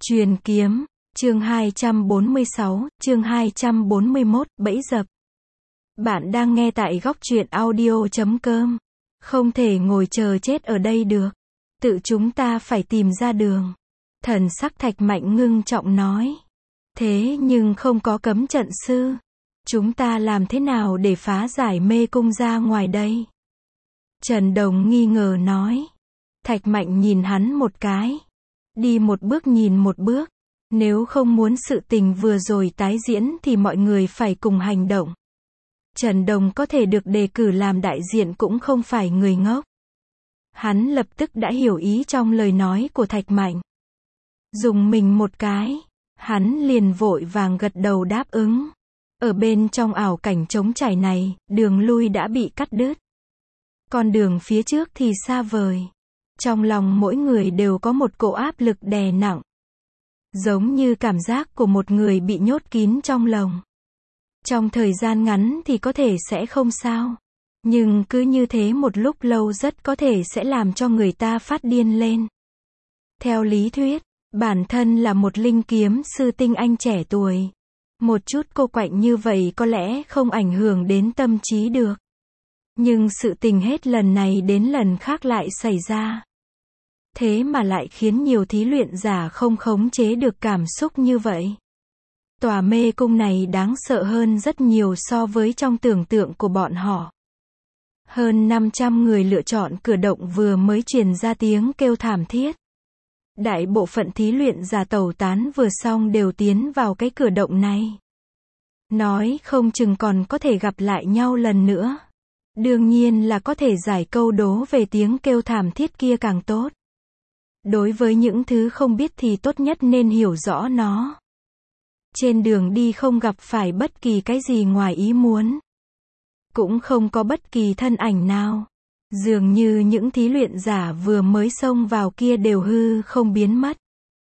Truyền kiếm, chương 246, chương 241, bẫy dập. Bạn đang nghe tại góc truyện audio.com. Không thể ngồi chờ chết ở đây được. Tự chúng ta phải tìm ra đường. Thần sắc Thạch Mạnh ngưng trọng nói. Thế nhưng không có cấm trận sư. Chúng ta làm thế nào để phá giải mê cung ra ngoài đây? Trần Đồng nghi ngờ nói. Thạch Mạnh nhìn hắn một cái. Đi một bước nhìn một bước. Nếu không muốn sự tình vừa rồi tái diễn thì mọi người phải cùng hành động. Trần Đồng có thể được đề cử làm đại diện cũng không phải người ngốc. Hắn lập tức đã hiểu ý trong lời nói của Thạch Mạnh. Dùng mình một cái, hắn liền vội vàng gật đầu đáp ứng. Ở bên trong ảo cảnh trống trải này, đường lui đã bị cắt đứt. Con đường phía trước thì xa vời. Trong lòng mỗi người đều có một cỗ áp lực đè nặng. Giống như cảm giác của một người bị nhốt kín trong lồng. Trong thời gian ngắn thì có thể sẽ không sao. Nhưng cứ như thế một lúc lâu rất có thể sẽ làm cho người ta phát điên lên. Theo lý thuyết, bản thân là một linh kiếm sư tinh anh trẻ tuổi. Một chút cô quạnh như vậy có lẽ không ảnh hưởng đến tâm trí được. Nhưng sự tình hết lần này đến lần khác lại xảy ra. Thế mà lại khiến nhiều thí luyện giả không khống chế được cảm xúc như vậy. Tòa mê cung này đáng sợ hơn rất nhiều so với trong tưởng tượng của bọn họ. Hơn 500 người lựa chọn cửa động vừa mới truyền ra tiếng kêu thảm thiết. Đại bộ phận thí luyện giả tẩu tán vừa xong đều tiến vào cái cửa động này. Nói không chừng còn có thể gặp lại nhau lần nữa. Đương nhiên là có thể giải câu đố về tiếng kêu thảm thiết kia càng tốt. Đối với những thứ không biết thì tốt nhất nên hiểu rõ nó. Trên đường đi không gặp phải bất kỳ cái gì ngoài ý muốn. Cũng không có bất kỳ thân ảnh nào. Dường như những thí luyện giả vừa mới xông vào kia đều hư không biến mất.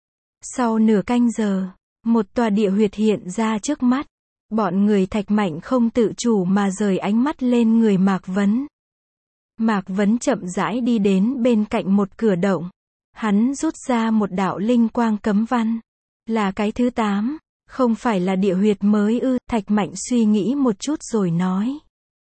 Sau nửa canh giờ, một tòa địa huyệt hiện ra trước mắt. Bọn người Thạch Mạnh không tự chủ mà rời ánh mắt lên người Mạc Vấn. Mạc Vấn chậm rãi đi đến bên cạnh một cửa động. Hắn rút ra một đạo linh quang cấm văn. Là cái thứ 8, không phải là địa huyệt mới ư? Thạch Mạnh suy nghĩ một chút rồi nói.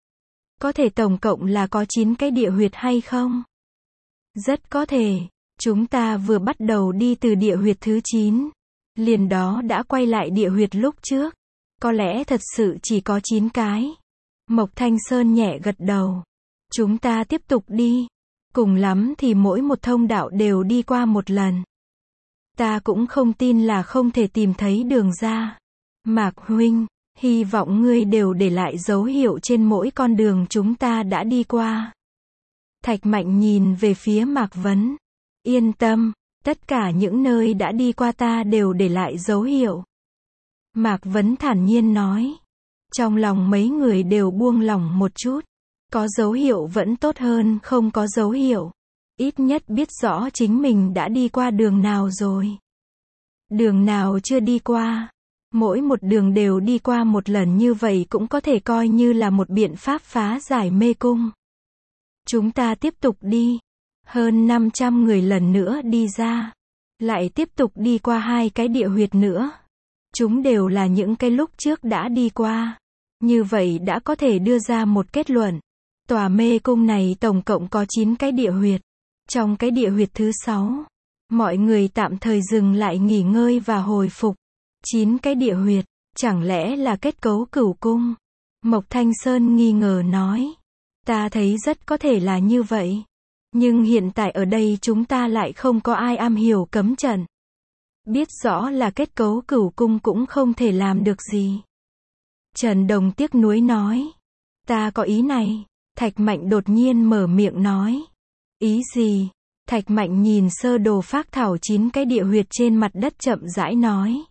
Có thể tổng cộng là có 9 cái địa huyệt hay không? Rất có thể, chúng ta vừa bắt đầu đi từ địa huyệt thứ 9. Liền đó đã quay lại địa huyệt lúc trước. Có lẽ thật sự chỉ có 9 cái. Mộc Thanh Sơn nhẹ gật đầu. Chúng ta tiếp tục đi. Cùng lắm thì mỗi một thông đạo đều đi qua một lần. Ta cũng không tin là không thể tìm thấy đường ra. Mạc huynh, hy vọng ngươi đều để lại dấu hiệu trên mỗi con đường chúng ta đã đi qua. Thạch Mạnh nhìn về phía Mạc Vấn. Yên tâm, tất cả những nơi đã đi qua ta đều để lại dấu hiệu. Mạc Vấn thản nhiên nói. Trong lòng mấy người đều buông lỏng một chút. Có dấu hiệu vẫn tốt hơn không có dấu hiệu. Ít nhất biết rõ chính mình đã đi qua đường nào rồi. Đường nào chưa đi qua. Mỗi một đường đều đi qua một lần như vậy cũng có thể coi như là một biện pháp phá giải mê cung. Chúng ta tiếp tục đi. Hơn 500 người lần nữa đi ra. Lại tiếp tục đi qua 2 cái địa huyệt nữa. Chúng đều là những cái lúc trước đã đi qua. Như vậy đã có thể đưa ra một kết luận. Tòa mê cung này tổng cộng có 9 cái địa huyệt. Trong cái địa huyệt thứ 6, mọi người tạm thời dừng lại nghỉ ngơi và hồi phục. 9 cái địa huyệt, chẳng lẽ là kết cấu cửu cung? Mộc Thanh Sơn nghi ngờ nói. Ta thấy rất có thể là như vậy. Nhưng hiện tại ở đây chúng ta lại không có ai am hiểu cấm trận. Biết rõ là kết cấu cửu cung cũng không thể làm được gì. Trần Đồng tiếc nuối nói. Ta có ý này. Thạch Mạnh đột nhiên mở miệng nói. Ý gì? Thạch Mạnh nhìn sơ đồ phác thảo 9 cái địa huyệt trên mặt đất chậm rãi nói.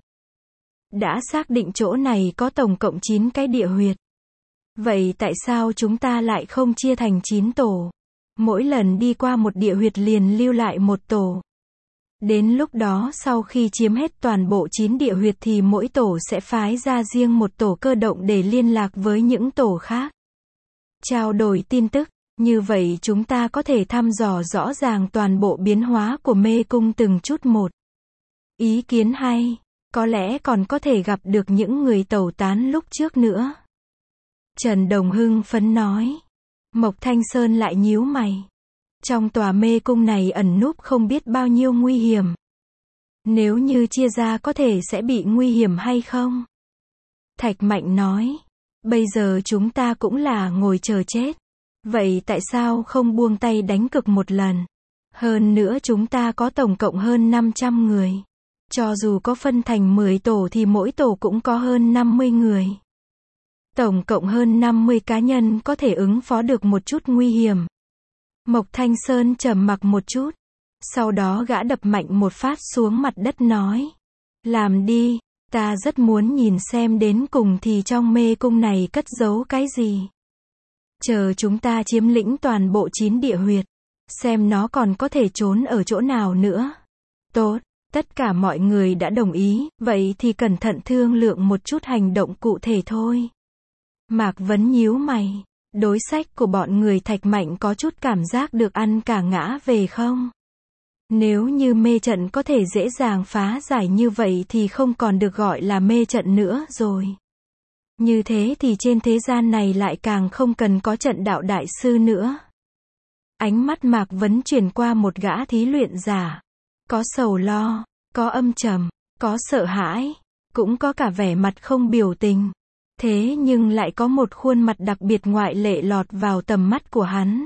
Đã xác định chỗ này có tổng cộng 9 cái địa huyệt. Vậy tại sao chúng ta lại không chia thành 9 tổ? Mỗi lần đi qua một địa huyệt liền lưu lại một tổ. Đến lúc đó sau khi chiếm hết toàn bộ 9 địa huyệt thì mỗi tổ sẽ phái ra riêng một tổ cơ động để liên lạc với những tổ khác. Trao đổi tin tức, như vậy chúng ta có thể thăm dò rõ ràng toàn bộ biến hóa của mê cung từng chút một. Ý kiến hay. Có lẽ còn có thể gặp được những người tẩu tán lúc trước nữa. Trần Đồng hưng phấn nói. Mộc Thanh Sơn lại nhíu mày. Trong tòa mê cung này ẩn núp không biết bao nhiêu nguy hiểm. Nếu như chia ra có thể sẽ bị nguy hiểm hay không? Thạch Mạnh nói. Bây giờ chúng ta cũng là ngồi chờ chết. Vậy tại sao không buông tay đánh cược một lần? Hơn nữa chúng ta có tổng cộng hơn 500 người. Cho dù có phân thành 10 tổ thì mỗi tổ cũng có hơn 50 người. Tổng cộng hơn 50 cá nhân có thể ứng phó được một chút nguy hiểm. Mộc Thanh Sơn trầm mặc một chút. Sau đó gã đập mạnh một phát xuống mặt đất nói. Làm đi, ta rất muốn nhìn xem đến cùng thì trong mê cung này cất giấu cái gì. Chờ chúng ta chiếm lĩnh toàn bộ 9 địa huyệt. Xem nó còn có thể trốn ở chỗ nào nữa. Tốt, tất cả mọi người đã đồng ý, vậy thì cẩn thận thương lượng một chút hành động cụ thể thôi. Mạc Vấn nhíu mày. Đối sách của bọn người Thạch Mạnh có chút cảm giác được ăn cả ngã về không? Nếu như mê trận có thể dễ dàng phá giải như vậy thì không còn được gọi là mê trận nữa rồi. Như thế thì trên thế gian này lại càng không cần có trận đạo đại sư nữa. Ánh mắt Mạc Vấn chuyển qua một gã thí luyện giả. Có sầu lo, có âm trầm, có sợ hãi, cũng có cả vẻ mặt không biểu tình. Thế nhưng lại có một khuôn mặt đặc biệt ngoại lệ lọt vào tầm mắt của hắn.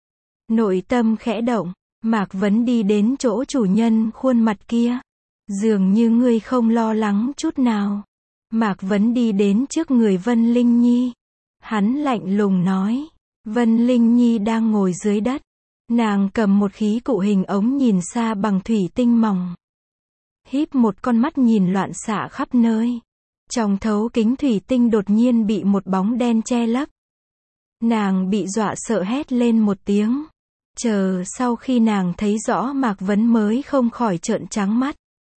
Nội tâm khẽ động, Mạc Vấn đi đến chỗ chủ nhân khuôn mặt kia. Dường như ngươi không lo lắng chút nào. Mạc Vấn đi đến trước người Vân Linh Nhi. Hắn lạnh lùng nói. Vân Linh Nhi đang ngồi dưới đất. Nàng cầm một khí cụ hình ống nhìn xa bằng thủy tinh mỏng. Híp một con mắt nhìn loạn xạ khắp nơi. Trong thấu kính thủy tinh đột nhiên bị một bóng đen che lấp. Nàng bị dọa sợ hét lên một tiếng. Chờ sau khi nàng thấy rõ Mạc Vấn mới không khỏi trợn trắng mắt.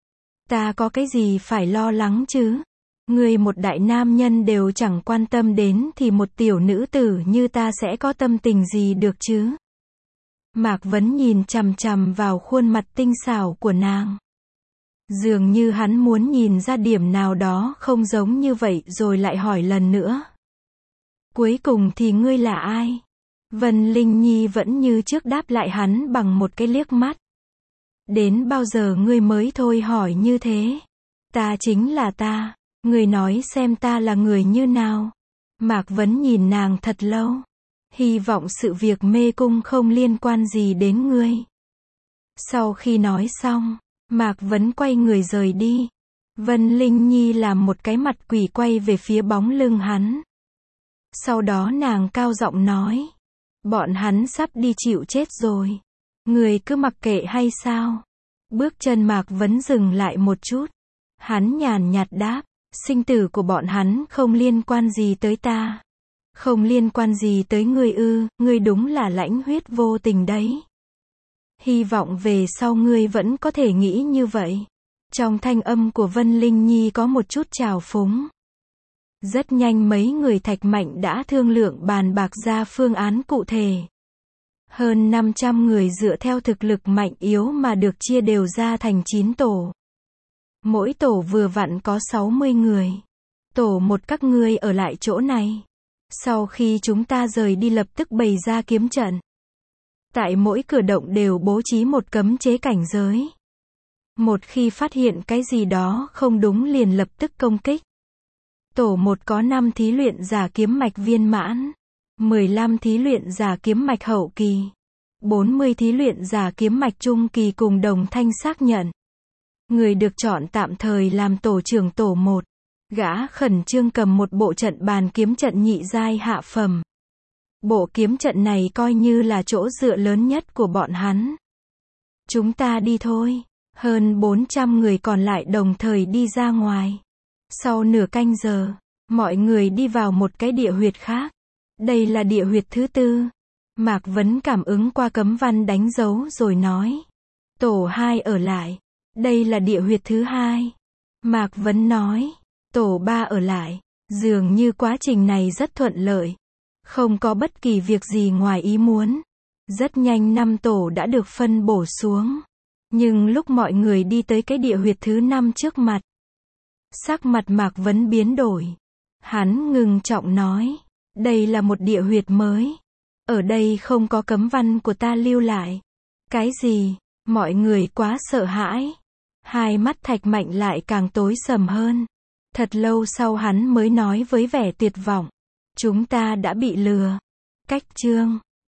Ta có cái gì phải lo lắng chứ? Ngươi một đại nam nhân đều chẳng quan tâm đến thì một tiểu nữ tử như ta sẽ có tâm tình gì được chứ? Mạc Vấn nhìn chằm chằm vào khuôn mặt tinh xảo của nàng. Dường như hắn muốn nhìn ra điểm nào đó không giống như vậy rồi lại hỏi lần nữa. Cuối cùng thì ngươi là ai? Vân Linh Nhi vẫn như trước đáp lại hắn bằng một cái liếc mắt. Đến bao giờ ngươi mới thôi hỏi như thế? Ta chính là ta. Ngươi nói xem ta là người như nào? Mạc Vấn nhìn nàng thật lâu. Hy vọng sự việc mê cung không liên quan gì đến ngươi. Sau khi nói xong, Mạc Vấn quay người rời đi. Vân Linh Nhi làm một cái mặt quỷ quay về phía bóng lưng hắn. Sau đó nàng cao giọng nói. Bọn hắn sắp đi chịu chết rồi. Người cứ mặc kệ hay sao? Bước chân Mạc Vấn dừng lại một chút. Hắn nhàn nhạt đáp. Sinh tử của bọn hắn không liên quan gì tới ta. Không liên quan gì tới ngươi ư? Ngươi đúng là lãnh huyết vô tình đấy. Hy vọng về sau ngươi vẫn có thể nghĩ như vậy. Trong thanh âm của Vân Linh Nhi có một chút trào phúng. Rất nhanh mấy người Thạch Mạnh đã thương lượng bàn bạc ra phương án cụ thể. Hơn 500 người dựa theo thực lực mạnh yếu mà được chia đều ra thành 9 tổ. Mỗi tổ vừa vặn có 60 người. Tổ một các ngươi ở lại chỗ này. Sau khi chúng ta rời đi lập tức bày ra kiếm trận. Tại mỗi cửa động đều bố trí một cấm chế cảnh giới. Một khi phát hiện cái gì đó không đúng liền lập tức công kích. Tổ 1 có 5 thí luyện giả kiếm mạch viên mãn, 15 thí luyện giả kiếm mạch hậu kỳ, 40 thí luyện giả kiếm mạch trung kỳ cùng đồng thanh xác nhận. Người được chọn tạm thời làm tổ trưởng tổ 1. Gã khẩn trương cầm một bộ trận bàn kiếm trận nhị giai hạ phẩm. Bộ kiếm trận này coi như là chỗ dựa lớn nhất của bọn hắn. Chúng ta đi thôi. Hơn 400 người còn lại đồng thời đi ra ngoài. Sau nửa canh giờ, mọi người đi vào một cái địa huyệt khác. Đây là địa huyệt thứ 4. Mạc Vấn cảm ứng qua cấm văn đánh dấu rồi nói. Tổ 2 ở lại. Đây là địa huyệt thứ 2. Mạc Vấn nói. Tổ 3 ở lại. Dường như quá trình này rất thuận lợi. Không có bất kỳ việc gì ngoài ý muốn. Rất nhanh 5 tổ đã được phân bổ xuống. Nhưng lúc mọi người đi tới cái địa huyệt thứ 5 trước mặt, sắc mặt Mạc Vấn biến đổi. Hắn ngưng trọng nói, đây là một địa huyệt mới. Ở đây không có cấm văn của ta lưu lại. Cái gì? Mọi người quá sợ hãi. Hai mắt Thạch Mạnh lại càng tối sầm hơn. Thật lâu sau hắn mới nói với vẻ tuyệt vọng. Chúng ta đã bị lừa. Cách chương